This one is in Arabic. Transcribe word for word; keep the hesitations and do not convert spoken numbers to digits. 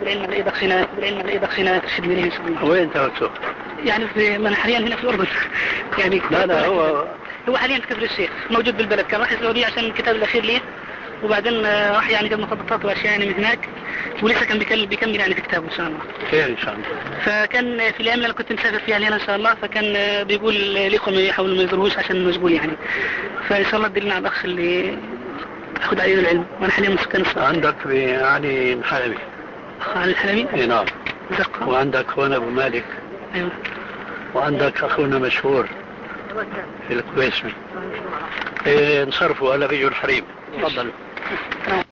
بالعلم الإضافي هنا بالعلم الإضافي هنا ترشد إليه إن شاء الله. وين توجه؟ يعني في أنا حاليا هنا في الأردن. يعني لا لا هو هو حاليا في كفر الشيخ موجود بالبلد، كان راح السعودية عشان الكتاب الأخير ليه، وبعدين راح يعني جاب مخططات وأشياء يعني من هناك، ولسه كان بيكمل بيكمل يعني في كتابه إن شاء الله. خير إن شاء الله. فكان في الأيام اللي أنا كنت مسافر فيها هنا إن شاء الله، فكان بيقول لإخوة يحاولوا ما يزوروش عشان مشغول يعني، فإن شاء الله تدلنا على الأخ اللي أخذ عليه العلم، وأنا حاليا من سكان الصحراء. عندك علي الحلبي. علي الحلبي؟ إيه نعم. زقة. وعندك هنا أبو مالك. أيوة. وعندك أخونا مشهور في الكويسمي. إيه نصرفوا على بيجوا الحريم. تفضل.